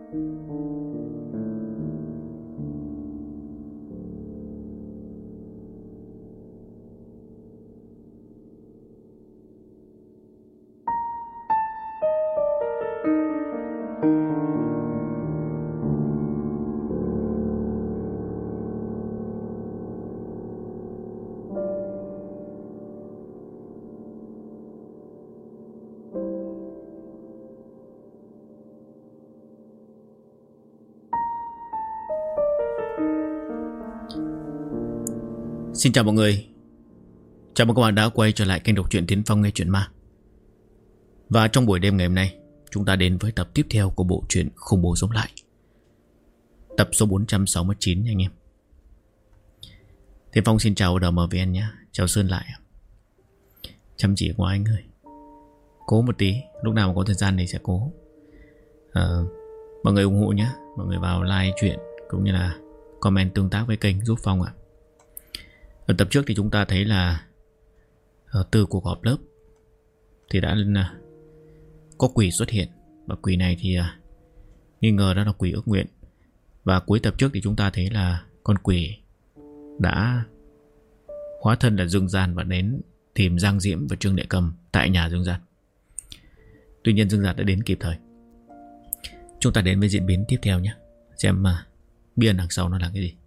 Xin chào mọi người. Chào mừng các bạn đã quay trở lại kênh đọc truyện Tiến Phong nghe truyện ma. Và trong buổi đêm ngày hôm nay, chúng ta đến với tập tiếp theo của bộ truyện Khủng Bố Sống Lại, tập số 469 nha anh em. Tiến Phong xin chào DMVN nhé. Chào Sơn lại. Chăm chỉ quá anh ơi. Cố một tí, lúc nào mà có thời gian thì sẽ cố. Mọi người ủng hộ nhé. Mọi người vào like chuyện cũng như là comment tương tác với kênh giúp Phong ạ. Ở tập trước thì chúng ta thấy là từ cuộc họp lớp thì đã có quỷ xuất hiện. Và quỷ này thì nghi ngờ đó là quỷ ước nguyện. Và cuối tập trước thì chúng ta thấy là con quỷ đã hóa thân là Dương Gian và đến tìm Giang Diễm và Trương Đệ Cầm tại nhà Dương Gian. Tuy nhiên Dương Gian đã đến kịp thời. Chúng ta đến với diễn biến tiếp theo nhé. Xem bí ẩn đằng sau nó là cái gì.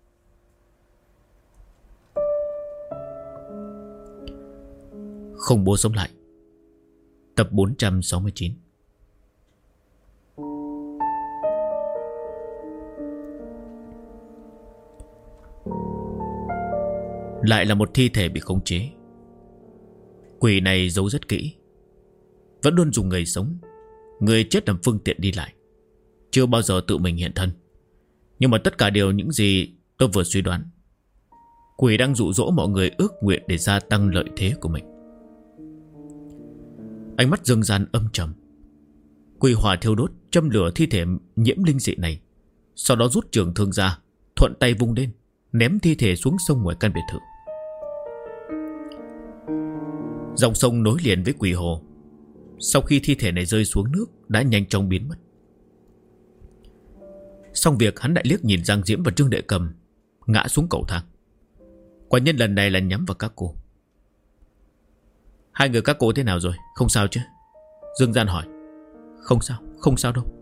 Khủng Bố Sống Lại, tập 469. Lại là một thi thể bị khống chế. Quỷ này giấu rất kỹ, vẫn luôn dùng người sống, người chết làm phương tiện đi lại, chưa bao giờ tự mình hiện thân. Nhưng mà tất cả đều những gì tôi vừa suy đoán. Quỷ đang dụ dỗ mọi người ước nguyện để gia tăng lợi thế của mình. Ánh mắt Dương Gian âm trầm. Quỷ hỏa thiêu đốt châm lửa thi thể nhiễm linh dị này, sau đó rút trường thương ra, thuận tay vung lên, ném thi thể xuống sông ngoài căn biệt thự. Dòng sông nối liền với quỷ hồ. Sau khi thi thể này rơi xuống nước đã nhanh chóng biến mất. Xong việc, hắn đại liếc nhìn Giang Diễm và Trương Đệ Cầm ngã xuống cầu thang. Quả nhân lần này là nhắm vào các cô. Hai người các cô thế nào rồi? Không sao chứ? Dương Gian hỏi. Không sao, không sao đâu.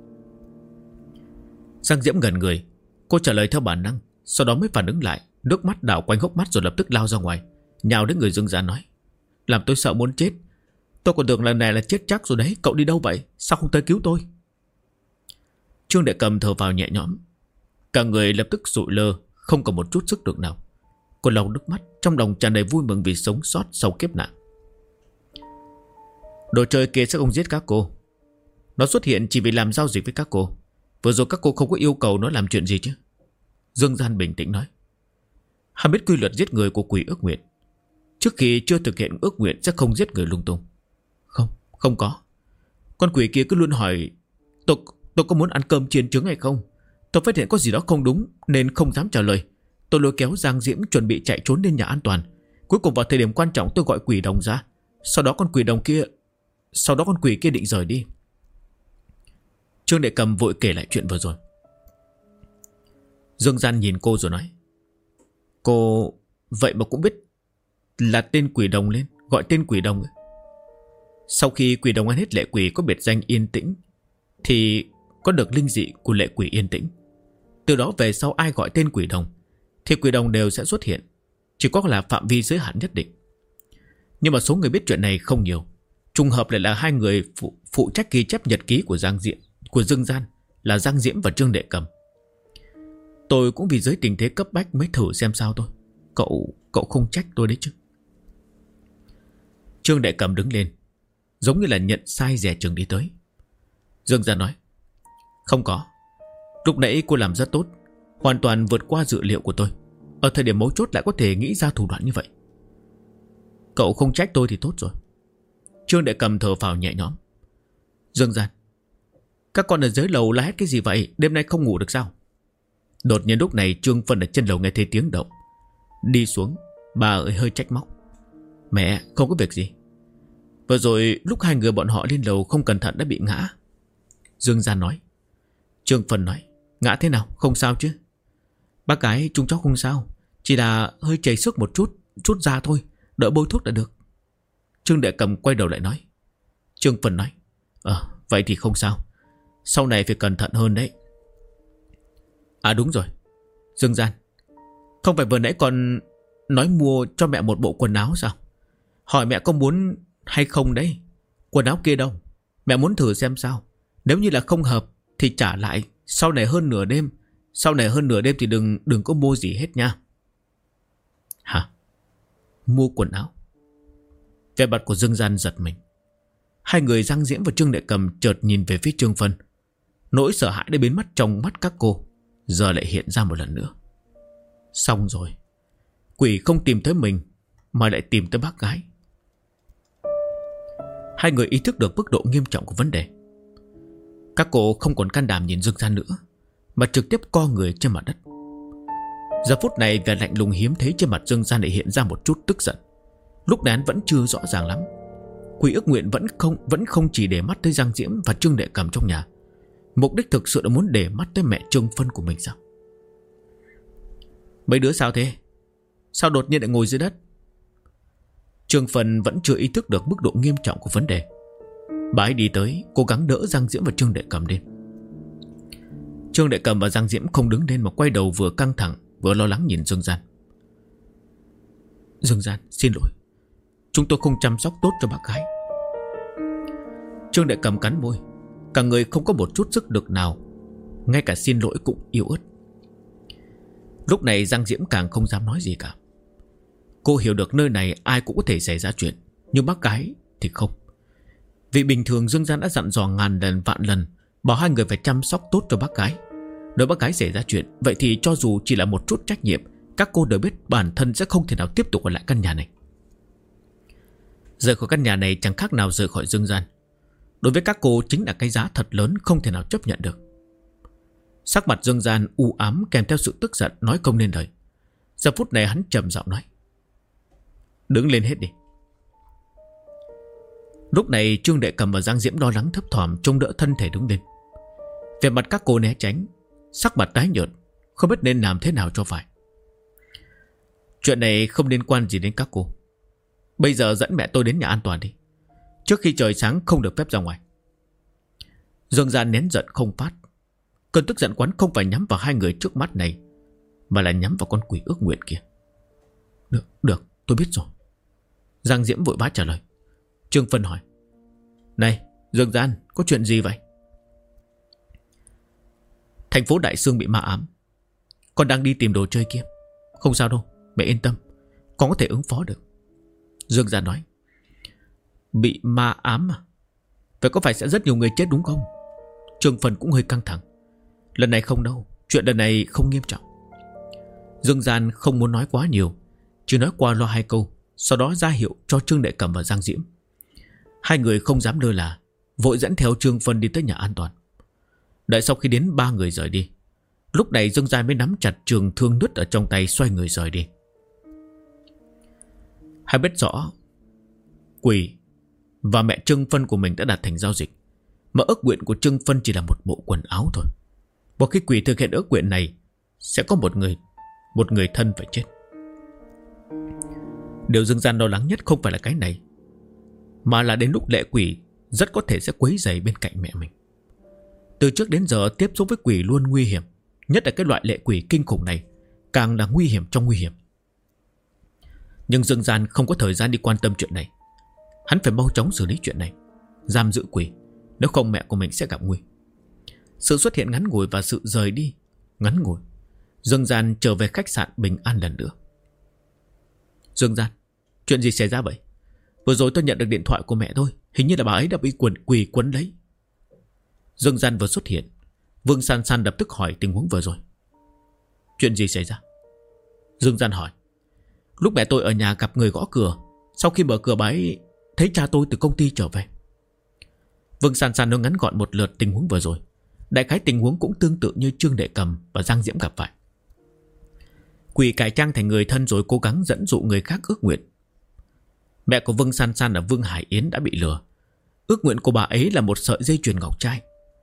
Giang Diễm gần người. Cô trả lời theo bản năng, sau đó mới phản ứng lại. Nước mắt đảo quanh hốc mắt rồi lập tức lao ra ngoài, nhào đến người Dương Gian nói. Làm tôi sợ muốn chết. Tôi còn tưởng lần này là chết chắc rồi đấy. Cậu đi đâu vậy? Sao không tới cứu tôi? Trương Đệ Cầm thở vào nhẹ nhõm. Cả người lập tức sụi lơ, không còn một chút sức lực nào. Cô lau nước mắt, trong lòng tràn đầy vui mừng vì sống sót sau kiếp nạn. Đồ chơi kia sẽ không giết các cô. Nó xuất hiện chỉ vì làm giao dịch với các cô. Vừa rồi các cô không có yêu cầu nó làm chuyện gì chứ? Dương Gian bình tĩnh nói. Hắn biết quy luật giết người của quỷ ước nguyện. Trước khi chưa thực hiện ước nguyện sẽ không giết người lung tung. Không có. Con quỷ kia cứ luôn hỏi tôi có muốn ăn cơm chiên trứng hay không. Tôi phát hiện có gì đó không đúng nên không dám trả lời. Tôi lôi kéo Giang Diễm chuẩn bị chạy trốn đến nhà an toàn. Cuối cùng vào thời điểm quan trọng tôi gọi quỷ đồng ra. Sau đó con quỷ kia định rời đi. Trương Đệ Cầm vội kể lại chuyện vừa rồi. Dương Gian nhìn cô rồi nói. Cô vậy mà cũng biết là tên quỷ đồng lên, gọi tên quỷ đồng ấy. Sau khi quỷ đồng ăn hết lệ quỷ có biệt danh Yên Tĩnh thì có được linh dị của lệ quỷ Yên Tĩnh. Từ đó về sau ai gọi tên quỷ đồng thì quỷ đồng đều sẽ xuất hiện, chỉ có là phạm vi giới hạn nhất định. Nhưng mà số người biết chuyện này không nhiều. Trùng hợp lại là hai người phụ trách ghi chép nhật ký của Dương Gian là Giang Diễm và Trương Đệ Cầm. Tôi cũng vì dưới tình thế cấp bách mới thử xem sao thôi. Cậu không trách tôi đấy chứ? Trương Đệ Cầm đứng lên, giống như là nhận sai dè chừng đi tới. Dương Gian nói. Không có. Lúc nãy cô làm rất tốt, hoàn toàn vượt qua dự liệu của tôi. Ở thời điểm mấu chốt lại có thể nghĩ ra thủ đoạn như vậy. Cậu không trách tôi thì tốt rồi. Trương Đệ Cầm thở phào nhẹ nhõm. Dương Gian, các con ở dưới lầu la hét cái gì vậy? Đêm nay không ngủ được sao? Đột nhiên lúc này Trương Phân ở trên lầu nghe thấy tiếng động. Đi xuống, bà ấy hơi trách móc. Mẹ, không có việc gì. Vừa rồi lúc hai người bọn họ lên lầu không cẩn thận đã bị ngã. Dương Gian nói. Trương Phân nói: Ngã thế nào, không sao chứ? Bác gái chúng cháu không sao, chỉ là hơi chảy sức một chút, chút ra thôi, đợi bôi thuốc là được. Trương Đệ Cầm quay đầu lại nói. Trương Phân nói: vậy thì không sao, sau này phải cẩn thận hơn đấy. À đúng rồi, Dương Gian, không phải vừa nãy con nói mua cho mẹ một bộ quần áo sao? Hỏi mẹ có muốn hay không đấy. Quần áo kia đâu, mẹ muốn thử xem sao. Nếu như là không hợp thì trả lại. Sau này hơn nửa đêm thì đừng có mua gì hết nha. Hả? Mua quần áo? Vẻ mặt của Dương Gian giật mình. Hai người Giang Diễm và Trương Đệ Cầm chợt nhìn về phía Trương Phân. Nỗi sợ hãi đã biến mất trong mắt các cô, giờ lại hiện ra một lần nữa. Xong rồi, quỷ không tìm tới mình mà lại tìm tới bác gái. Hai người ý thức được mức độ nghiêm trọng của vấn đề. Các cô không còn can đảm nhìn Dương Gian nữa, mà trực tiếp co người trên mặt đất. Giờ phút này vẻ lạnh lùng hiếm thấy trên mặt Dương Gian lại hiện ra một chút tức giận. Lúc này hắn vẫn chưa rõ ràng lắm. Quỷ ước nguyện vẫn không chỉ để mắt tới Giang Diễm và Trương Đệ Cầm trong nhà. Mục đích thực sự là muốn để mắt tới mẹ Trương Phân của mình sao? Mấy đứa sao thế? Sao đột nhiên lại ngồi dưới đất? Trương Phân vẫn chưa ý thức được mức độ nghiêm trọng của vấn đề. Bà ấy đi tới, cố gắng đỡ Giang Diễm và Trương Đệ Cầm lên. Trương Đệ Cầm và Giang Diễm không đứng lên mà quay đầu vừa căng thẳng vừa lo lắng nhìn Dương Gian. Dương Gian, xin lỗi, chúng tôi không chăm sóc tốt cho bác gái. Trương Đệ Cầm cắn môi, cả người không có một chút sức lực nào, ngay cả xin lỗi cũng yếu ớt. Lúc này Giang Diễm càng không dám nói gì cả. Cô hiểu được nơi này ai cũng có thể xảy ra chuyện, nhưng bác gái thì không. Vì bình thường Dương Gian đã dặn dò ngàn lần vạn lần bảo hai người phải chăm sóc tốt cho bác gái. Nếu bác gái xảy ra chuyện, vậy thì cho dù chỉ là một chút trách nhiệm, các cô đều biết bản thân sẽ không thể nào tiếp tục ở lại căn nhà này. Rời khỏi căn nhà này chẳng khác nào rời khỏi Dương Gian. Đối với các cô chính là cái giá thật lớn không thể nào chấp nhận được. Sắc mặt Dương Gian u ám kèm theo sự tức giận nói không nên lời. Giờ phút này hắn trầm giọng nói: Đứng lên hết đi. Lúc này Trương Đệ Cầm và Giang Diễm lo lắng thấp thỏm trông đỡ thân thể đứng lên. Về mặt các cô né tránh, sắc mặt tái nhợt, không biết nên làm thế nào cho phải. Chuyện này không liên quan gì đến các cô. Bây giờ dẫn mẹ tôi đến nhà an toàn đi. Trước khi trời sáng không được phép ra ngoài. Dương Gian nén giận không phát. Cơn tức giận quán không phải nhắm vào hai người trước mắt này, mà là nhắm vào con quỷ ước nguyện kia. Được, tôi biết rồi. Giang Diễm vội vã trả lời. Trương Phân hỏi: Này, Dương Gian, có chuyện gì vậy? Thành phố Đại Sương bị ma ám. Con đang đi tìm đồ chơi kia. Không sao đâu, mẹ yên tâm, con có thể ứng phó được. Dương Gian nói: Bị ma ám à? Vậy có phải sẽ rất nhiều người chết đúng không? Trương Phân cũng hơi căng thẳng. Lần này không đâu, chuyện lần này không nghiêm trọng. Dương Gian không muốn nói quá nhiều, chỉ nói qua loa hai câu, sau đó ra hiệu cho Trương Đệ Cầm và Giang Diễm. Hai người không dám lơ là, vội dẫn theo Trương Phân đi tới nhà an toàn. Đợi sau khi đến ba người rời đi, lúc này Dương Gian mới nắm chặt trường thương nứt ở trong tay, xoay người rời đi. Hai biết rõ quỷ và mẹ Trương Phân của mình đã đạt thành giao dịch, mà ước nguyện của Trương Phân chỉ là một bộ quần áo thôi. Một khi quỷ thực hiện ước nguyện này, sẽ có một người thân phải chết. Điều Dương Gian lo lắng nhất không phải là cái này, mà là đến lúc lệ quỷ rất có thể sẽ quấy rầy bên cạnh mẹ mình. Từ trước đến giờ tiếp xúc với quỷ luôn nguy hiểm, nhất là cái loại lệ quỷ kinh khủng này càng là nguy hiểm trong nguy hiểm. Nhưng Dương Gian không có thời gian đi quan tâm chuyện này. Hắn phải mau chóng xử lý chuyện này, giam giữ quỷ, nếu không mẹ của mình sẽ gặp nguy. Sự xuất hiện ngắn ngủi và sự rời đi ngắn ngủi, Dương Gian trở về khách sạn bình an lần nữa. Dương Gian, chuyện gì xảy ra vậy? Vừa rồi tôi nhận được điện thoại của mẹ tôi, hình như là bà ấy đã bị quỷ quấn lấy. Dương Gian vừa xuất hiện, Vương San San lập tức hỏi tình huống vừa rồi. Chuyện gì xảy ra? Dương Gian hỏi. Lúc mẹ tôi ở nhà gặp người gõ cửa, sau khi mở cửa bà ấy thấy cha tôi từ công ty trở về. Vương San San nói ngắn gọn một lượt tình huống vừa rồi. Đại khái tình huống cũng tương tự như Trương Đệ Cầm và Giang Diễm gặp phải. Quỷ cải trang thành người thân rồi cố gắng dẫn dụ người khác ước nguyện. Mẹ của Vương San San là Vương Hải Yến đã bị lừa. Ước nguyện của bà ấy là một sợi dây chuyền ngọc trai.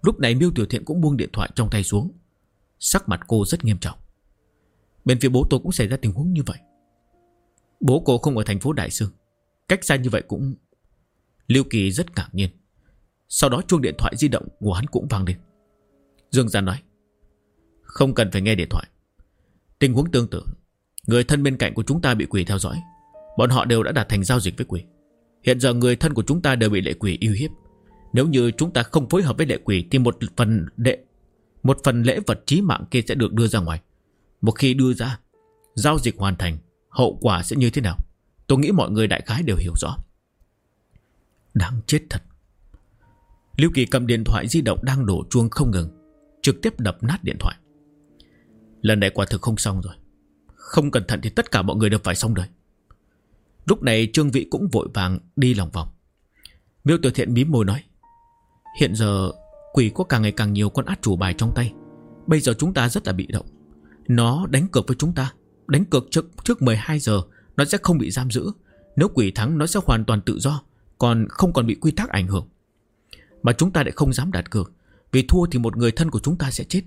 Lúc này Miêu Tiểu Thiện cũng buông điện thoại trong tay xuống. Sắc mặt cô rất nghiêm trọng. Bên phía bố tôi cũng xảy ra tình huống như vậy. Bố cô không ở thành phố Đại Sương, cách xa như vậy cũng... Lưu Kỳ rất ngạc nhiên. Sau đó chuông điện thoại di động của hắn cũng vang lên. Dương Gian nói: Không cần phải nghe điện thoại. Tình huống tương tự, người thân bên cạnh của chúng ta bị quỷ theo dõi. Bọn họ đều đã đạt thành giao dịch với quỷ. Hiện giờ người thân của chúng ta đều bị lệ quỷ uy hiếp. Nếu như chúng ta không phối hợp với lệ quỷ thì một phần lễ vật chí mạng kia sẽ được đưa ra ngoài. Một khi đưa ra, giao dịch hoàn thành, hậu quả sẽ như thế nào, tôi nghĩ mọi người đại khái đều hiểu rõ. Đáng chết thật. Lưu Kỳ cầm điện thoại di động đang đổ chuông không ngừng, trực tiếp đập nát điện thoại. Lần này quả thực không xong rồi. Không cẩn thận thì tất cả mọi người đều phải xong đời. Lúc này Trương Vĩ cũng vội vàng đi lòng vòng. Miêu Tiểu Thiện mím môi nói: Hiện giờ quỷ có càng ngày càng nhiều con át chủ bài trong tay. Bây giờ chúng ta rất là bị động. Nó đánh cược với chúng ta. Đánh cược trước 12 giờ nó sẽ không bị giam giữ. Nếu quỷ thắng nó sẽ hoàn toàn tự do, còn không còn bị quy tắc ảnh hưởng. Mà chúng ta lại không dám đặt cược, vì thua thì một người thân của chúng ta sẽ chết.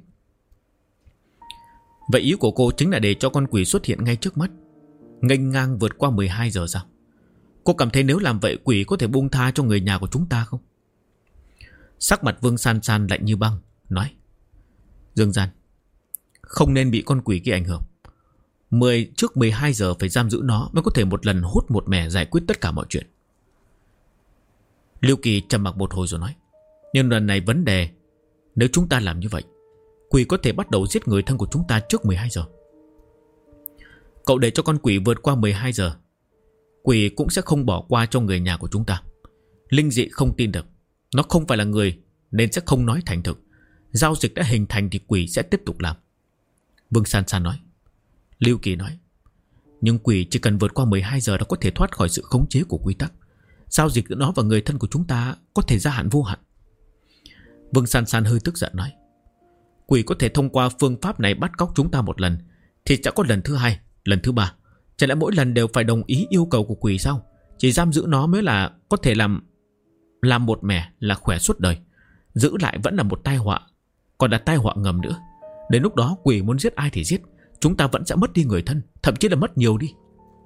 Vậy ý của cô chính là để cho con quỷ xuất hiện ngay trước mắt, nghênh ngang vượt qua 12 giờ sao? Cô cảm thấy nếu làm vậy quỷ có thể buông tha cho người nhà của chúng ta không? Sắc mặt Vương San San lạnh như băng, nói: Dương Gian, không nên bị con quỷ kia ảnh hưởng. Trước 12 giờ phải giam giữ nó mới có thể một lần hút một mẻ giải quyết tất cả mọi chuyện. Lưu Kỳ trầm mặc một hồi rồi nói: Nhưng lần này vấn đề, nếu chúng ta làm như vậy, quỷ có thể bắt đầu giết người thân của chúng ta trước 12 giờ. Cậu để cho con quỷ vượt qua 12 giờ, quỷ cũng sẽ không bỏ qua cho người nhà của chúng ta. Linh dị không tin được, nó không phải là người nên sẽ không nói thành thực. Giao dịch đã hình thành thì quỷ sẽ tiếp tục làm. Vương San San nói. Lưu Kỳ nói: Nhưng quỷ chỉ cần vượt qua 12 giờ đã có thể thoát khỏi sự khống chế của quy tắc. Giao dịch giữa nó và người thân của chúng ta có thể gia hạn vô hạn. Vương San San hơi tức giận nói: Quỷ có thể thông qua phương pháp này bắt cóc chúng ta một lần, thì sẽ có lần thứ hai, lần thứ ba. Chẳng lẽ mỗi lần đều phải đồng ý yêu cầu của quỷ sao? Chỉ giam giữ nó mới là có thể làm một mẻ là khỏe suốt đời. Giữ lại vẫn là một tai họa, còn là tai họa ngầm nữa. Đến lúc đó quỷ muốn giết ai thì giết, chúng ta vẫn sẽ mất đi người thân, thậm chí là mất nhiều đi.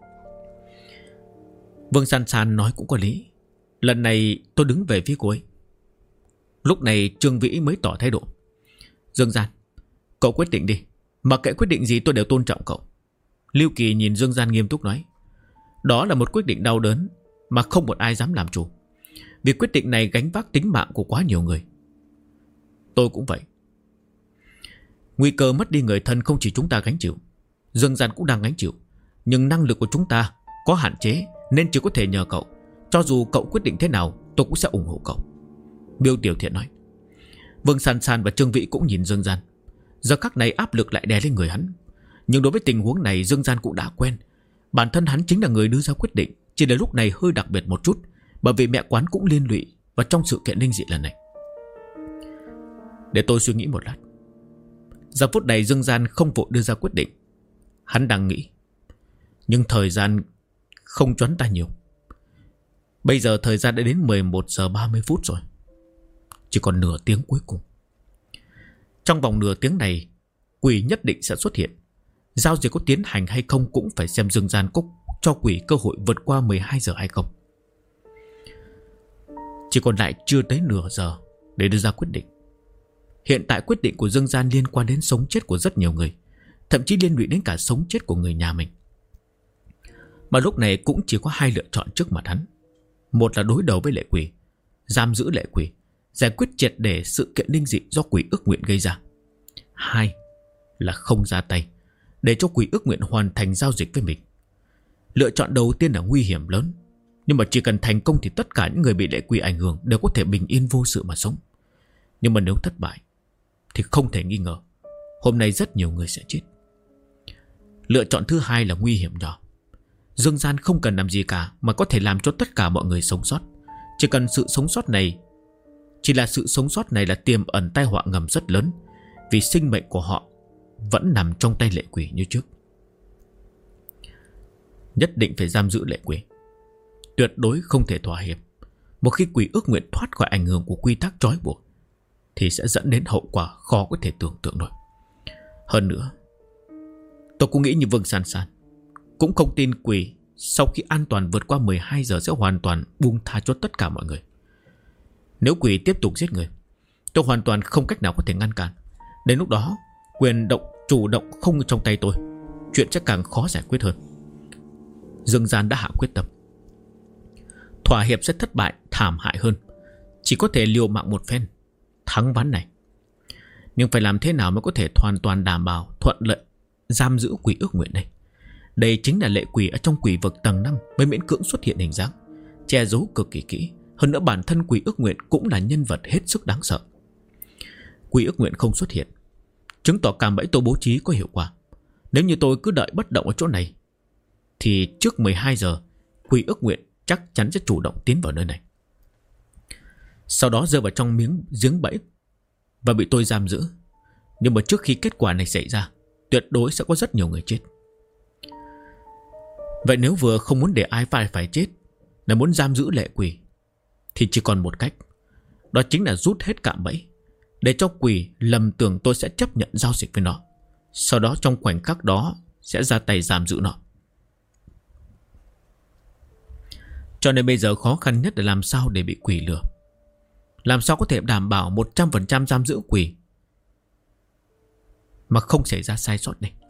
Vương San San nói cũng có lý. Lần này tôi đứng về phía cô ấy. Lúc này Trương Vĩ mới tỏ thái độ. Dương Gian, cậu quyết định đi. Mặc kệ quyết định gì tôi đều tôn trọng cậu. Lưu Kỳ nhìn Dương Gian nghiêm túc nói: Đó là một quyết định đau đớn mà không một ai dám làm chủ. Vì quyết định này gánh vác tính mạng của quá nhiều người. Tôi cũng vậy. Nguy cơ mất đi người thân không chỉ chúng ta gánh chịu, Dương Gian cũng đang gánh chịu. Nhưng năng lực của chúng ta có hạn chế nên chỉ có thể nhờ cậu. Cho dù cậu quyết định thế nào tôi cũng sẽ ủng hộ cậu. Miêu Tiểu Thiện nói. Vương San San và Trương Vĩ cũng nhìn Dương Gian. Giờ khắc này áp lực lại đè lên người hắn. Nhưng đối với tình huống này Dương Gian cũng đã quen. Bản thân hắn chính là người đưa ra quyết định, chỉ là lúc này hơi đặc biệt một chút, bởi vì mẹ quán cũng liên lụy vào trong sự kiện linh dị lần này. Để tôi suy nghĩ một lát. Giờ phút này Dương Gian không vội đưa ra quyết định. Hắn đang nghĩ. Nhưng thời gian không choán ta nhiều. Bây giờ thời gian đã đến 11 giờ 30 phút rồi. Chỉ còn nửa tiếng cuối cùng. Trong vòng nửa tiếng này, quỷ nhất định sẽ xuất hiện. Giao dịch có tiến hành hay không cũng phải xem Dương Gian có cho quỷ cơ hội vượt qua 12 giờ hay không. Chỉ còn lại chưa tới nửa giờ để đưa ra quyết định. Hiện tại quyết định của Dương Gian liên quan đến sống chết của rất nhiều người, thậm chí liên lụy đến cả sống chết của người nhà mình. Mà lúc này cũng chỉ có hai lựa chọn trước mặt hắn. Một là đối đầu với lệ quỷ, giam giữ lệ quỷ, giải quyết triệt để sự kiện linh dị do quỷ ước nguyện gây ra. Hai là không ra tay, để cho quỷ ước nguyện hoàn thành giao dịch với mình. Lựa chọn đầu tiên là nguy hiểm lớn, nhưng mà chỉ cần thành công thì tất cả những người bị lệ quỷ ảnh hưởng đều có thể bình yên vô sự mà sống. Nhưng mà nếu thất bại thì không thể nghi ngờ hôm nay rất nhiều người sẽ chết. Lựa chọn thứ hai là nguy hiểm nhỏ. Dương Gian không cần làm gì cả mà có thể làm cho tất cả mọi người sống sót. Chỉ cần sự sống sót này, chỉ là sự sống sót này là tiềm ẩn tai họa ngầm rất lớn, vì sinh mệnh của họ vẫn nằm trong tay lệ quỷ như trước. Nhất định phải giam giữ lệ quỷ, tuyệt đối không thể thỏa hiệp. Một khi quỷ ước nguyện thoát khỏi ảnh hưởng của quy tắc trói buộc thì sẽ dẫn đến hậu quả khó có thể tưởng tượng nổi. Hơn nữa, tôi cũng nghĩ như Vương San San, cũng không tin quỷ sau khi an toàn vượt qua 12 giờ sẽ hoàn toàn buông tha cho tất cả mọi người. Nếu quỷ tiếp tục giết người, tôi hoàn toàn không cách nào có thể ngăn cản. Đến lúc đó, quyền chủ động không trong tay tôi, chuyện sẽ càng khó giải quyết hơn. Dương Gian đã hạ quyết tâm. Thỏa hiệp sẽ thất bại thảm hại hơn, chỉ có thể liều mạng một phen thắng ván này. Nhưng phải làm thế nào mới có thể hoàn toàn đảm bảo thuận lợi giam giữ quỷ ước nguyện đây? Đây chính là lệ quỷ ở trong quỷ vực tầng 5 mới miễn cưỡng xuất hiện hình dáng, che giấu cực kỳ kỹ. Hơn nữa bản thân quỷ ước nguyện cũng là nhân vật hết sức đáng sợ. Quỷ ước nguyện không xuất hiện, chứng tỏ cạm bẫy tôi bố trí có hiệu quả. Nếu như tôi cứ đợi bất động ở chỗ này, thì trước 12 giờ quỷ ước nguyện chắc chắn sẽ chủ động tiến vào nơi này, sau đó rơi vào trong giếng bẫy và bị tôi giam giữ. Nhưng mà trước khi kết quả này xảy ra, tuyệt đối sẽ có rất nhiều người chết. Vậy nếu vừa không muốn để ai phải chết, là muốn giam giữ lệ quỷ, thì chỉ còn một cách, đó chính là rút hết cạm bẫy, để cho quỷ lầm tưởng tôi sẽ chấp nhận giao dịch với nó, sau đó trong khoảnh khắc đó sẽ ra tay giam giữ nó. Cho nên bây giờ khó khăn nhất là làm sao để bị quỷ lừa, làm sao có thể đảm bảo 100% giam giữ quỷ mà không xảy ra sai sót này.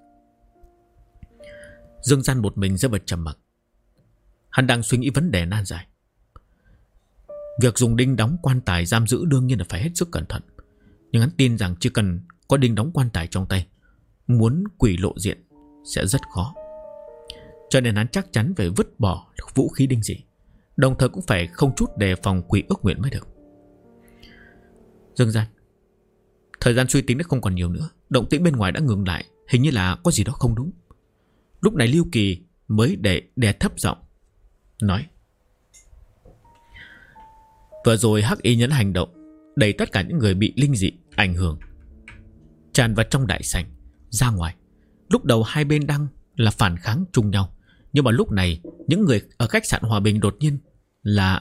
Dương Gian một mình rơi vào trầm mặc. Hắn đang suy nghĩ vấn đề nan giải. Việc dùng đinh đóng quan tài giam giữ đương nhiên là phải hết sức cẩn thận, nhưng hắn tin rằng chỉ cần có đinh đóng quan tài trong tay, muốn quỷ lộ diện sẽ rất khó. Cho nên hắn chắc chắn phải vứt bỏ vũ khí đinh dị, đồng thời cũng phải không chút đề phòng quỷ ước nguyện mới được. Dương Gian, thời gian suy tính đã không còn nhiều nữa, động tĩnh bên ngoài đã ngừng lại, hình như là có gì đó không đúng. Lúc này Lưu Kỳ mới đè thấp giọng nói: vừa rồi Hắc Y Nhân hành động, đẩy tất cả những người bị linh dị ảnh hưởng tràn vào trong đại sảnh ra ngoài. Lúc đầu hai bên đang là phản kháng chung nhau, nhưng mà lúc này những người ở khách sạn Hòa Bình đột nhiên là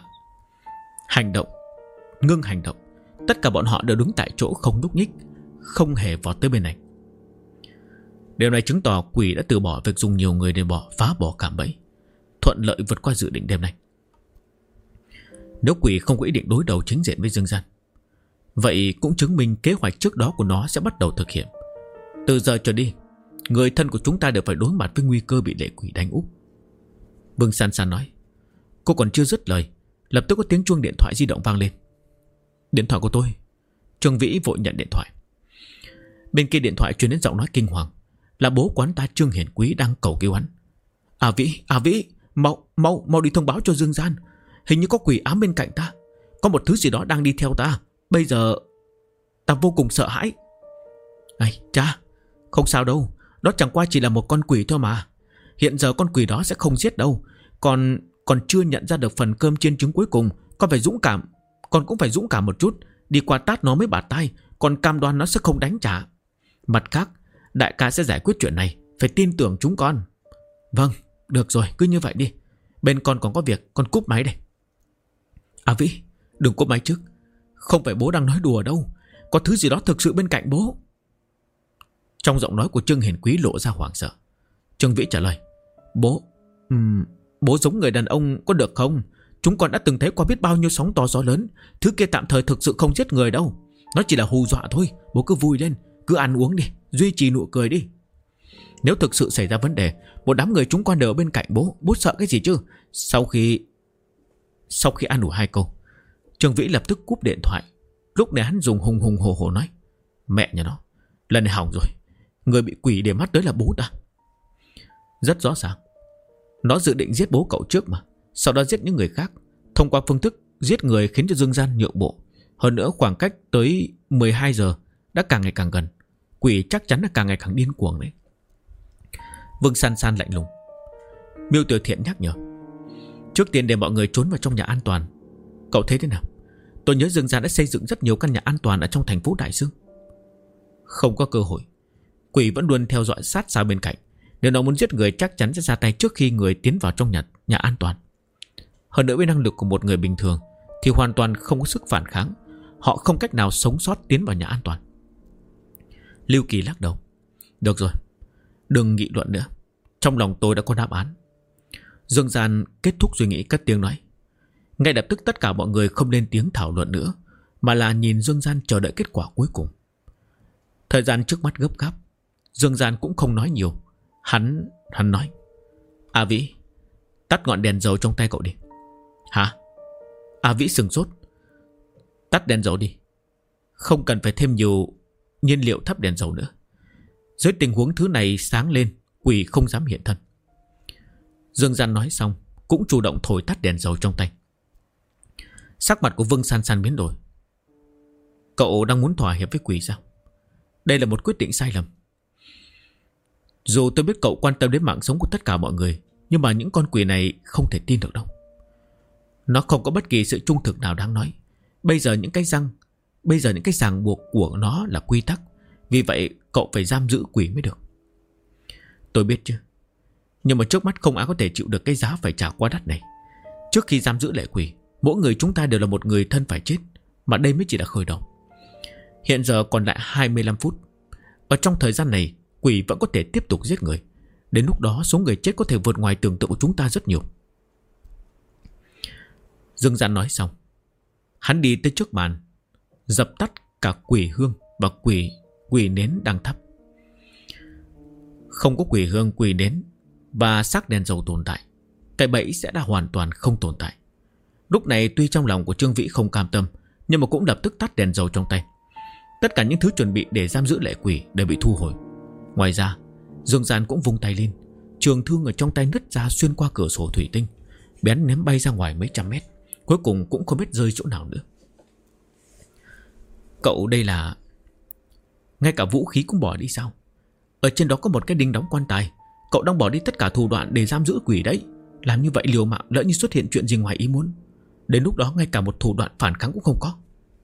ngưng hành động. Tất cả bọn họ đều đứng tại chỗ không nhúc nhích, không hề vọt tới bên này. Điều này chứng tỏ quỷ đã từ bỏ việc dùng nhiều người để phá bỏ cạm bẫy, thuận lợi vượt qua dự định đêm nay. Nếu quỷ không có ý định đối đầu chính diện với Dương Gian, vậy cũng chứng minh kế hoạch trước đó của nó sẽ bắt đầu thực hiện. Từ giờ trở đi, người thân của chúng ta đều phải đối mặt với nguy cơ bị lệ quỷ đánh úp. Vương San San nói. Cô còn chưa dứt lời, lập tức có tiếng chuông điện thoại di động vang lên. Điện thoại của tôi. Trương Vĩ vội nhận điện thoại. Bên kia điện thoại truyền đến giọng nói kinh hoàng, là bố quán ta Trương Hiển Quý đang cầu cứu hắn. Vĩ, mau đi thông báo cho Dương Gian, hình như có quỷ ám bên cạnh ta, có một thứ gì đó đang đi theo ta. Bây giờ ta vô cùng sợ hãi. Cha, không sao đâu, đó chẳng qua chỉ là một con quỷ thôi mà. Hiện giờ con quỷ đó sẽ không giết đâu. Còn chưa nhận ra được phần cơm chiên trứng cuối cùng. Con cũng phải dũng cảm một chút, đi qua tát nó mới bạt tai. Còn cam đoan nó sẽ không đánh trả. Mặt khác, đại ca sẽ giải quyết chuyện này, phải tin tưởng chúng con. Vâng, được rồi, cứ như vậy đi. Bên con còn có việc, con cúp máy đây. Vĩ, đừng cúp máy trước. Không phải bố đang nói đùa đâu, có thứ gì đó thực sự bên cạnh bố. Trong giọng nói của Trương Hiển Quý lộ ra hoảng sợ. Trương Vĩ trả lời. Bố giống người đàn ông có được không? Chúng con đã từng thấy qua biết bao nhiêu sóng to gió lớn. Thứ kia tạm thời thực sự không giết người đâu, nó chỉ là hù dọa thôi. Bố cứ vui lên, cứ ăn uống đi, duy trì nụ cười đi. Nếu thực sự xảy ra vấn đề, một đám người chúng con đều ở bên cạnh bố sợ cái gì chứ? Sau khi ăn đủ 2 câu, Trương Vĩ lập tức cúp điện thoại. Lúc này hắn dùng hùng hổ nói. Mẹ nhà nó, lần này hỏng rồi. Người bị quỷ để mắt tới là bố ta. Rất rõ ràng, nó dự định giết bố cậu trước mà, sau đó giết những người khác. Thông qua phương thức giết người khiến cho Dương Gian nhượng bộ. Hơn nữa khoảng cách tới 12 giờ đã càng ngày càng gần. Quỷ chắc chắn là càng ngày càng điên cuồng đấy. Vương San San lạnh lùng. Miêu Tiểu Thiện nhắc nhở. Trước tiên để mọi người trốn vào trong nhà an toàn. Cậu thấy thế nào? Tôi nhớ Dương Gian đã xây dựng rất nhiều căn nhà an toàn ở trong thành phố Đại Dương. Không có cơ hội. Quỷ vẫn luôn theo dõi sát sao bên cạnh. Nếu nó muốn giết người chắc chắn sẽ ra tay trước khi người tiến vào trong nhà an toàn. Hơn nữa với năng lực của một người bình thường thì hoàn toàn không có sức phản kháng. họ không cách nào sống sót tiến vào nhà an toàn. Lưu Kỳ lắc đầu. Được rồi, đừng nghị luận nữa. Trong lòng tôi đã có đáp án. Dương Gian kết thúc suy nghĩ, cất tiếng nói. Ngay lập tức tất cả mọi người không lên tiếng thảo luận nữa, mà là nhìn Dương Gian chờ đợi kết quả cuối cùng. Thời gian trước mắt gấp gáp, Dương Gian cũng không nói nhiều. Hắn nói. A Vĩ, tắt ngọn đèn dầu trong tay cậu đi. Hả? A Vĩ sừng sốt. Tắt đèn dầu đi. Không cần phải thêm nhiều nhiên liệu thắp đèn dầu nữa. Dưới tình huống thứ này sáng lên, quỷ không dám hiện thân. Dương Gian nói xong, cũng chủ động thổi tắt đèn dầu trong tay. Sắc mặt của Vương San San biến đổi. Cậu đang muốn thỏa hiệp với quỷ sao? Đây là một quyết định sai lầm. Dù tôi biết cậu quan tâm đến mạng sống của tất cả mọi người, nhưng mà những con quỷ này không thể tin được đâu. Nó không có bất kỳ sự trung thực nào đáng nói. Bây giờ những cái ràng buộc của nó là quy tắc. Vì vậy cậu phải giam giữ quỷ mới được. Tôi biết chứ, nhưng mà trước mắt không ai có thể chịu được cái giá phải trả quá đắt này. Trước khi giam giữ lệ quỷ, mỗi người chúng ta đều là một người thân phải chết. Mà đây mới chỉ là khởi đầu. Hiện giờ còn lại 25 phút. Ở trong thời gian này, quỷ vẫn có thể tiếp tục giết người. Đến lúc đó số người chết có thể vượt ngoài tưởng tượng của chúng ta rất nhiều. Dương Gian nói xong, hắn đi tới trước bàn, dập tắt cả quỷ hương và quỷ nến đang thắp. Không có quỷ hương, quỷ nến và sắc đèn dầu tồn tại, cái bẫy sẽ đã hoàn toàn không tồn tại. Lúc này tuy trong lòng của Trương Vĩ không cam tâm, nhưng mà cũng lập tức tắt đèn dầu trong tay. Tất cả những thứ chuẩn bị để giam giữ lệ quỷ đều bị thu hồi. Ngoài ra, Dương Gian cũng vung tay lên, trường thương ở trong tay nứt ra xuyên qua cửa sổ thủy tinh, bén ném bay ra ngoài mấy trăm mét. Cuối cùng cũng không biết rơi chỗ nào nữa. Cậu đây là... ngay cả vũ khí cũng bỏ đi sao? Ở trên đó có một cái đinh đóng quan tài. Cậu đang bỏ đi tất cả thủ đoạn để giam giữ quỷ đấy. Làm như vậy liều mạng, lỡ như xuất hiện chuyện gì ngoài ý muốn, đến lúc đó ngay cả một thủ đoạn phản kháng cũng không có.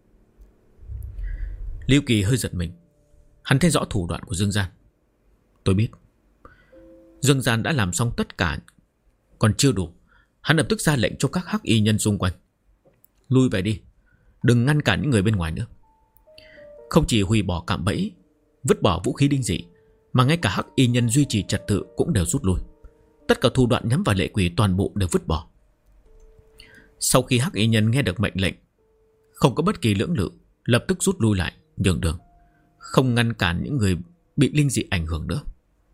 Lưu Kỳ hơi giật mình. Hắn thấy rõ thủ đoạn của Dương Gian. Tôi biết. Dương Gian đã làm xong tất cả. Còn chưa đủ, hắn lập tức ra lệnh cho các hắc y nhân xung quanh. Lui về đi, đừng ngăn cản những người bên ngoài nữa. Không chỉ hủy bỏ cạm bẫy, vứt bỏ vũ khí đinh dị, mà ngay cả hắc y nhân duy trì trật tự cũng đều rút lui. Tất cả thủ đoạn nhắm vào lệ quỷ toàn bộ đều vứt bỏ. Sau khi hắc y nhân nghe được mệnh lệnh, không có bất kỳ lưỡng lự, lập tức rút lui lại, nhường đường, không ngăn cản những người bị linh dị ảnh hưởng nữa.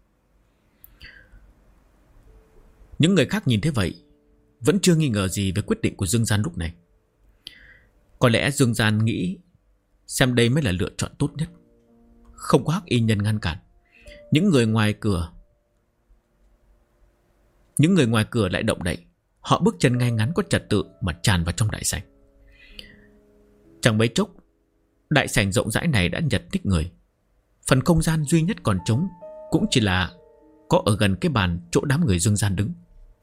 Những người khác nhìn thế vậy, vẫn chưa nghi ngờ gì về quyết định của Dương Gian lúc này. Có lẽ Dương Gian nghĩ xem đây mới là lựa chọn tốt nhất. Không có hắc y nhân ngăn cản, những người ngoài cửa lại động đậy. Họ bước chân ngay ngắn có trật tự mà tràn vào trong đại sảnh. Chẳng mấy chốc, đại sảnh rộng rãi này đã nhật tích người. Phần không gian duy nhất còn trống cũng chỉ là có ở gần cái bàn chỗ đám người Dương Gian đứng.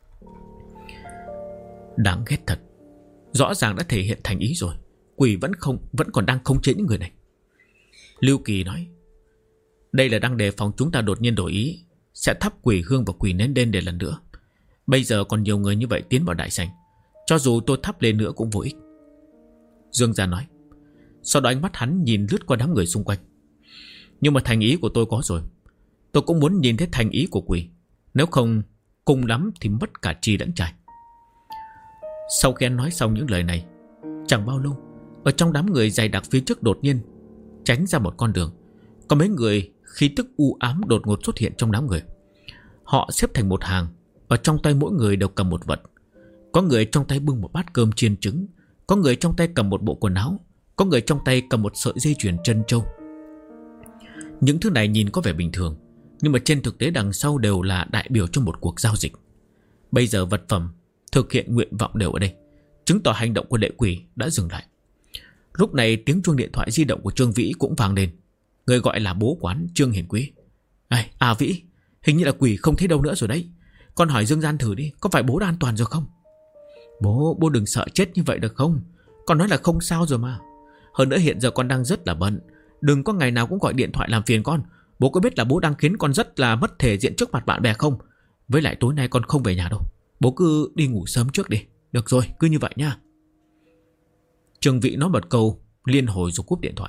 Đáng ghét thật. Rõ ràng đã thể hiện thành ý rồi, quỷ vẫn còn đang khống chế những người này. Lưu Kỳ nói, đây là đang đề phòng chúng ta đột nhiên đổi ý, sẽ thắp quỷ hương và quỷ nến lên để lần nữa. Bây giờ còn nhiều người như vậy tiến vào đại sảnh, cho dù tôi thắp lên nữa cũng vô ích. Dương Gia nói. Sau đó ánh mắt hắn nhìn lướt qua đám người xung quanh. Nhưng mà thành ý của tôi có rồi. Tôi cũng muốn nhìn thấy thành ý của quỷ. Nếu không, cùng lắm thì mất cả trì lẫn trải. Sau khi anh nói xong những lời này, chẳng bao lâu, ở trong đám người dày đặc phía trước đột nhiên tránh ra một con đường. Có mấy người khí tức u ám đột ngột xuất hiện trong đám người. Họ xếp thành một hàng, ở trong tay mỗi người đều cầm một vật. Có người trong tay bưng một bát cơm chiên trứng, có người trong tay cầm một bộ quần áo, có người trong tay cầm một sợi dây chuyền trân châu. Những thứ này nhìn có vẻ bình thường, nhưng mà trên thực tế đằng sau đều là đại biểu cho một cuộc giao dịch. Bây giờ vật phẩm thực hiện nguyện vọng đều ở đây, chứng tỏ hành động của lệ quỷ đã dừng lại. Lúc này tiếng chuông điện thoại di động của Trương Vĩ cũng vang lên. Người gọi là bố quán Trương Hiền Quý. À Vĩ, hình như là quỷ không thấy đâu nữa rồi đấy. Con hỏi Dương Gian thử đi, có phải bố đã an toàn rồi không? Bố đừng sợ chết như vậy được không? Con nói là không sao rồi mà. Hơn nữa hiện giờ con đang rất là bận, đừng có ngày nào cũng gọi điện thoại làm phiền con. Bố có biết là bố đang khiến con rất là mất thể diện trước mặt bạn bè không? Với lại tối nay con không về nhà đâu. Bố cứ đi ngủ sớm trước đi. Được rồi, cứ như vậy nha. Trương Vĩ nói một câu liên hồi rồi cúp điện thoại.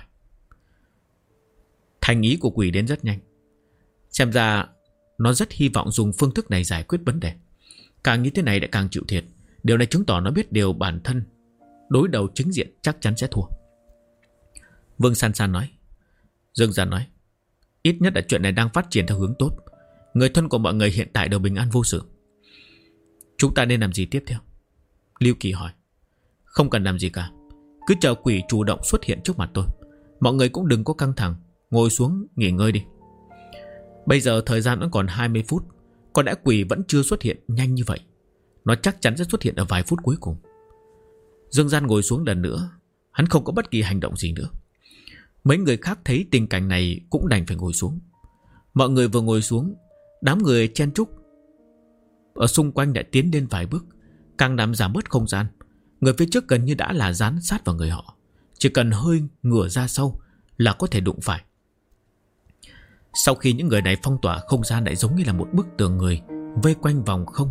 Thành ý của quỷ đến rất nhanh. Xem ra nó rất hy vọng dùng phương thức này giải quyết vấn đề. Càng nghĩ thế này lại càng chịu thiệt. Điều này chứng tỏ nó biết điều bản thân đối đầu chính diện chắc chắn sẽ thua. Vương San San nói. Dương Gian nói. Ít nhất là chuyện này đang phát triển theo hướng tốt. Người thân của mọi người hiện tại đều bình an vô sự. Chúng ta nên làm gì tiếp theo? Lưu Kỳ hỏi. Không cần làm gì cả. Cứ chờ quỷ chủ động xuất hiện trước mặt tôi. Mọi người cũng đừng có căng thẳng. Ngồi xuống nghỉ ngơi đi. Bây giờ thời gian vẫn còn 20 phút. Còn đã quỷ vẫn chưa xuất hiện nhanh như vậy. Nó chắc chắn sẽ xuất hiện ở vài phút cuối cùng. Dương Gian ngồi xuống lần nữa. Hắn không có bất kỳ hành động gì nữa. Mấy người khác thấy tình cảnh này cũng đành phải ngồi xuống. Mọi người vừa ngồi xuống, đám người chen chúc ở xung quanh đã tiến lên vài bước, càng làm giảm bớt không gian. Người phía trước gần như đã là dán sát vào người họ. Chỉ cần hơi ngửa ra sau là có thể đụng phải. Sau khi những người này phong tỏa không gian, lại giống như là một bức tường người vây quanh vòng không.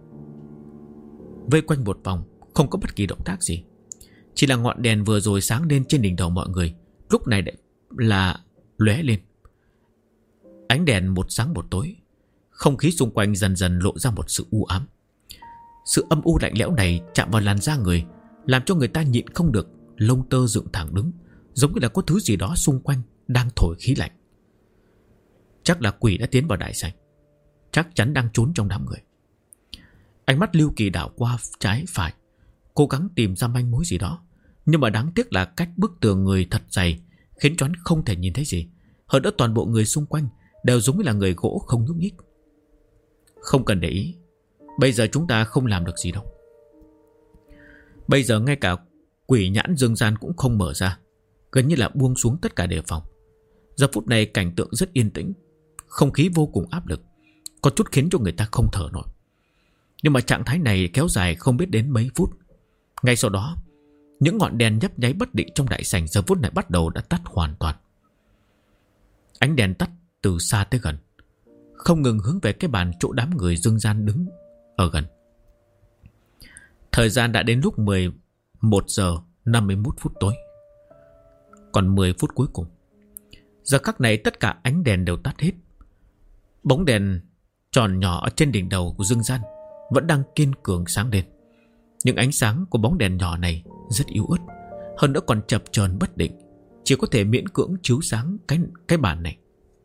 Vây quanh một vòng, không có bất kỳ động tác gì. Chỉ là ngọn đèn vừa rồi sáng lên trên đỉnh đầu mọi người, lúc này lại là lóe lên. Ánh đèn một sáng một tối. Không khí xung quanh dần dần lộ ra một sự u ám. Sự âm u lạnh lẽo này chạm vào làn da người, làm cho người ta nhịn không được lông tơ dựng thẳng đứng, giống như là có thứ gì đó xung quanh đang thổi khí lạnh. Chắc là quỷ đã tiến vào đại sảnh, chắc chắn đang trốn trong đám người. Ánh mắt Lưu Kỳ đảo qua trái phải, cố gắng tìm ra manh mối gì đó. Nhưng mà đáng tiếc là cách bức tường người thật dày, khiến cho hắn không thể nhìn thấy gì. Hơn nữa toàn bộ người xung quanh đều giống như là người gỗ không nhúc nhích. Không cần để ý, bây giờ chúng ta không làm được gì đâu. Bây giờ ngay cả quỷ nhãn Dương Gian cũng không mở ra, gần như là buông xuống tất cả đề phòng. Giờ phút này cảnh tượng rất yên tĩnh, không khí vô cùng áp lực, có chút khiến cho người ta không thở nổi. Nhưng mà trạng thái này kéo dài không biết đến mấy phút. Ngay sau đó, những ngọn đèn nhấp nháy bất định trong đại sảnh giờ phút này bắt đầu đã tắt hoàn toàn. Ánh đèn tắt từ xa tới gần, không ngừng hướng về cái bàn chỗ đám người Dương Gian đứng ở gần. Thời gian đã đến lúc 11 giờ 51 phút tối. Còn 10 phút cuối cùng. Giờ khắc này tất cả ánh đèn đều tắt hết. Bóng đèn tròn nhỏ ở trên đỉnh đầu của Dương Gian vẫn đang kiên cường sáng lên. Nhưng ánh sáng của bóng đèn nhỏ này rất yếu ớt, hơn nữa còn chập chờn bất định, chỉ có thể miễn cưỡng chiếu sáng cái bàn này.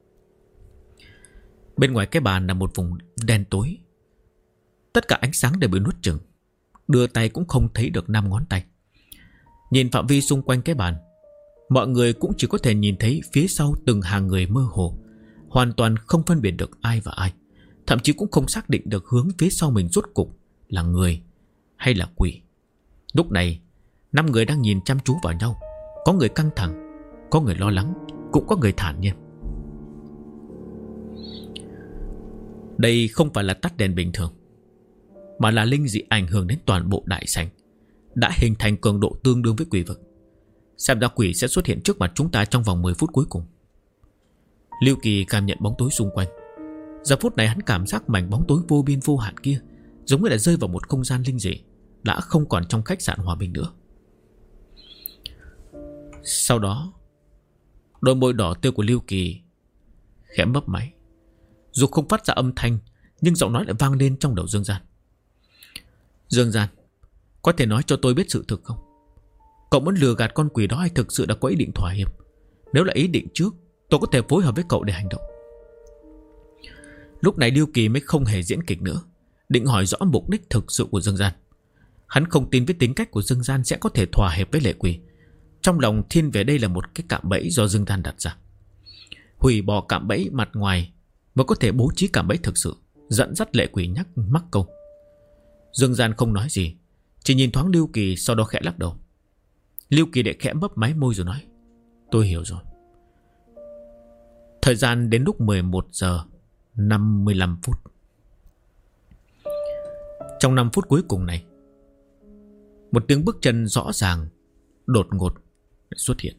Bên ngoài cái bàn là một vùng đen tối. Tất cả ánh sáng đều bị nuốt chửng, đưa tay cũng không thấy được 5 ngón tay. Nhìn phạm vi xung quanh cái bàn, mọi người cũng chỉ có thể nhìn thấy phía sau từng hàng người mơ hồ, hoàn toàn không phân biệt được ai và ai. Thậm chí cũng không xác định được hướng phía sau mình rốt cục là người hay là quỷ. Lúc này 5 người đang nhìn chăm chú vào nhau. Có người căng thẳng, có người lo lắng, cũng có người thản nhiên. Đây không phải là tắt đèn bình thường, mà là linh dị ảnh hưởng đến toàn bộ đại sảnh, đã hình thành cường độ tương đương với quỷ vực. Xem ra quỷ sẽ xuất hiện trước mặt chúng ta trong vòng 10 phút cuối cùng. Lưu Kỳ cảm nhận bóng tối xung quanh. Giờ phút này hắn cảm giác mảnh bóng tối vô biên vô hạn kia giống như là rơi vào một không gian linh dị, đã không còn trong khách sạn Hòa Bình nữa. Sau đó, đôi môi đỏ tươi của Lưu Kỳ khẽ mấp máy. Dù không phát ra âm thanh, nhưng giọng nói lại vang lên trong đầu Dương Gian. Dương Gian, có thể nói cho tôi biết sự thực không? Cậu muốn lừa gạt con quỷ đó hay thực sự đã có ý định thỏa hiệp? Nếu là ý định trước, tôi có thể phối hợp với cậu để hành động. Lúc này Lưu Kỳ mới không hề diễn kịch nữa, định hỏi rõ mục đích thực sự của Dương Gian. Hắn không tin với tính cách của Dương Gian sẽ có thể thỏa hiệp với lệ quỷ. Trong lòng thiên về đây là một cái cạm bẫy do Dương Gian đặt ra. Hủy bỏ cạm bẫy mặt ngoài mới có thể bố trí cạm bẫy thực sự, dẫn dắt lệ quỷ nhắc mắc câu. Dương Gian không nói gì, chỉ nhìn thoáng Lưu Kỳ, sau đó khẽ lắc đầu. Lưu Kỳ lại khẽ mấp máy môi rồi nói, tôi hiểu rồi. Thời gian đến lúc 11 giờ 55 phút. Trong 5 phút cuối cùng này, một tiếng bước chân rõ ràng đột ngột xuất hiện.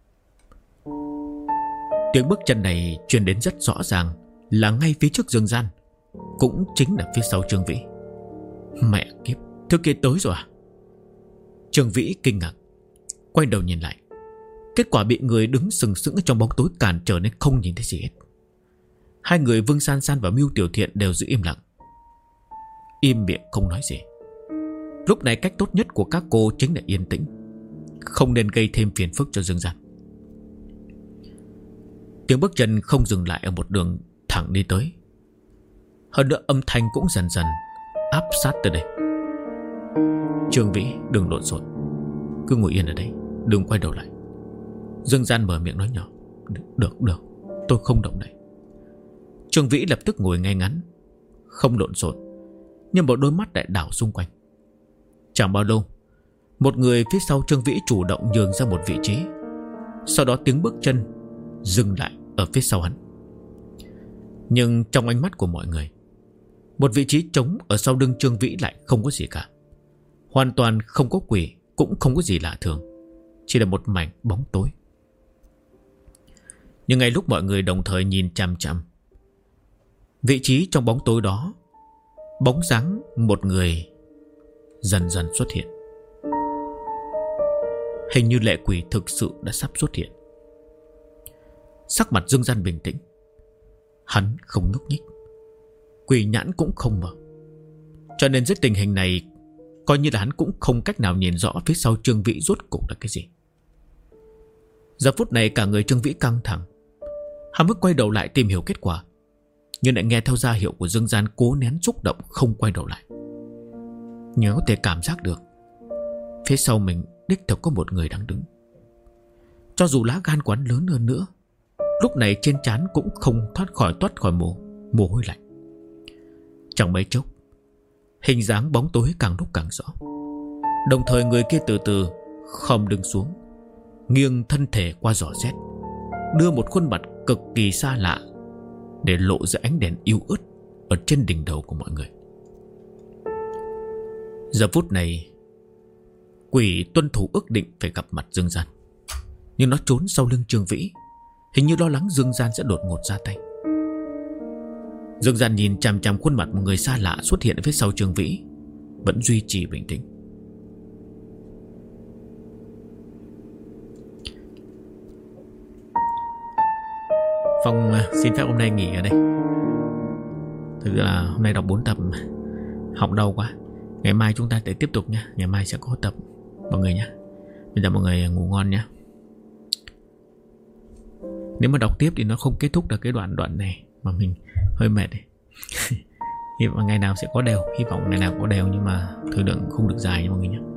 Tiếng bước chân này truyền đến rất rõ ràng là ngay phía trước Dương Gian, cũng chính là phía sau Trương Vĩ. Mẹ kiếp, thứ kia tới rồi à? Trương Vĩ kinh ngạc, quay đầu nhìn lại, Kết quả bị người đứng sừng sững ở trong bóng tối cản trở nên không nhìn thấy gì hết. Hai người Vương San San và Mưu Tiểu Thiện đều giữ im lặng, im miệng không nói gì. Lúc này cách tốt nhất của các cô chính là yên tĩnh, không nên gây thêm phiền phức cho Dương Gian. Tiếng bước chân không dừng lại ở một đường thẳng đi tới. Hơn nữa âm thanh cũng dần dần áp sát tới đây. Trương Vĩ, đừng lộn xộn, cứ ngồi yên ở đây, đừng quay đầu lại. Dương Gian mở miệng nói nhỏ. Được, tôi không động đậy. Trương Vĩ lập tức ngồi ngay ngắn, không lộn xộn, nhưng một đôi mắt lại đảo xung quanh. Chẳng bao lâu, một người phía sau Trương Vĩ chủ động nhường ra một vị trí. Sau đó tiếng bước chân dừng lại ở phía sau hắn. Nhưng trong ánh mắt của mọi người, một vị trí trống ở sau lưng Trương Vĩ lại không có gì cả. Hoàn toàn không có quỷ, cũng không có gì lạ thường, chỉ là một mảnh bóng tối. Nhưng ngay lúc mọi người đồng thời nhìn chằm chằm vị trí trong bóng tối đó, bóng dáng một người dần dần xuất hiện. Hình như lệ quỷ thực sự đã sắp xuất hiện. Sắc mặt Dương Gian bình tĩnh, hắn không nhúc nhích, quỷ nhãn cũng không mở. Cho nên dưới tình hình này, coi như là hắn cũng không cách nào nhìn rõ phía sau Trương Vĩ rốt cuộc là cái gì. Giờ phút này cả người Trương Vĩ căng thẳng. Hắn mới quay đầu lại tìm hiểu kết quả, nhưng lại nghe theo ra hiệu của Dương Gian cố nén xúc động không quay đầu lại. Nhớ có thể cảm giác được phía sau mình đích thực có một người đang đứng. Cho dù lá gan quán lớn hơn nữa, lúc này trên trán cũng không toát khỏi mồ hôi lạnh. Chẳng mấy chốc, hình dáng bóng tối càng lúc càng rõ. Đồng thời người kia từ từ khom lưng xuống, nghiêng thân thể qua giỏ xét, đưa một khuôn mặt cực kỳ xa lạ để lộ ra ánh đèn yếu ớt ở trên đỉnh đầu của mọi người. Giờ phút này, quỷ tuân thủ ước định phải gặp mặt Dương Gian, nhưng nó trốn sau lưng Trương Vĩ, hình như lo lắng Dương Gian sẽ đột ngột ra tay. Dương Gian nhìn chằm chằm khuôn mặt một người xa lạ xuất hiện ở phía sau Trương Vĩ, vẫn duy trì bình tĩnh. Phong xin phép hôm nay nghỉ ở đây. Thực ra là hôm nay đọc 4 tập họng đau quá. Ngày mai chúng ta sẽ tiếp tục nha. Ngày mai sẽ có tập mọi người nhé. Bây giờ mọi người ngủ ngon nhé. Nếu mà đọc tiếp thì nó không kết thúc được cái đoạn này, mà mình hơi mệt đấy. Hy vọng ngày nào sẽ có đều. Hy vọng ngày nào có đều, nhưng mà thời lượng không được dài nha mọi người nhé.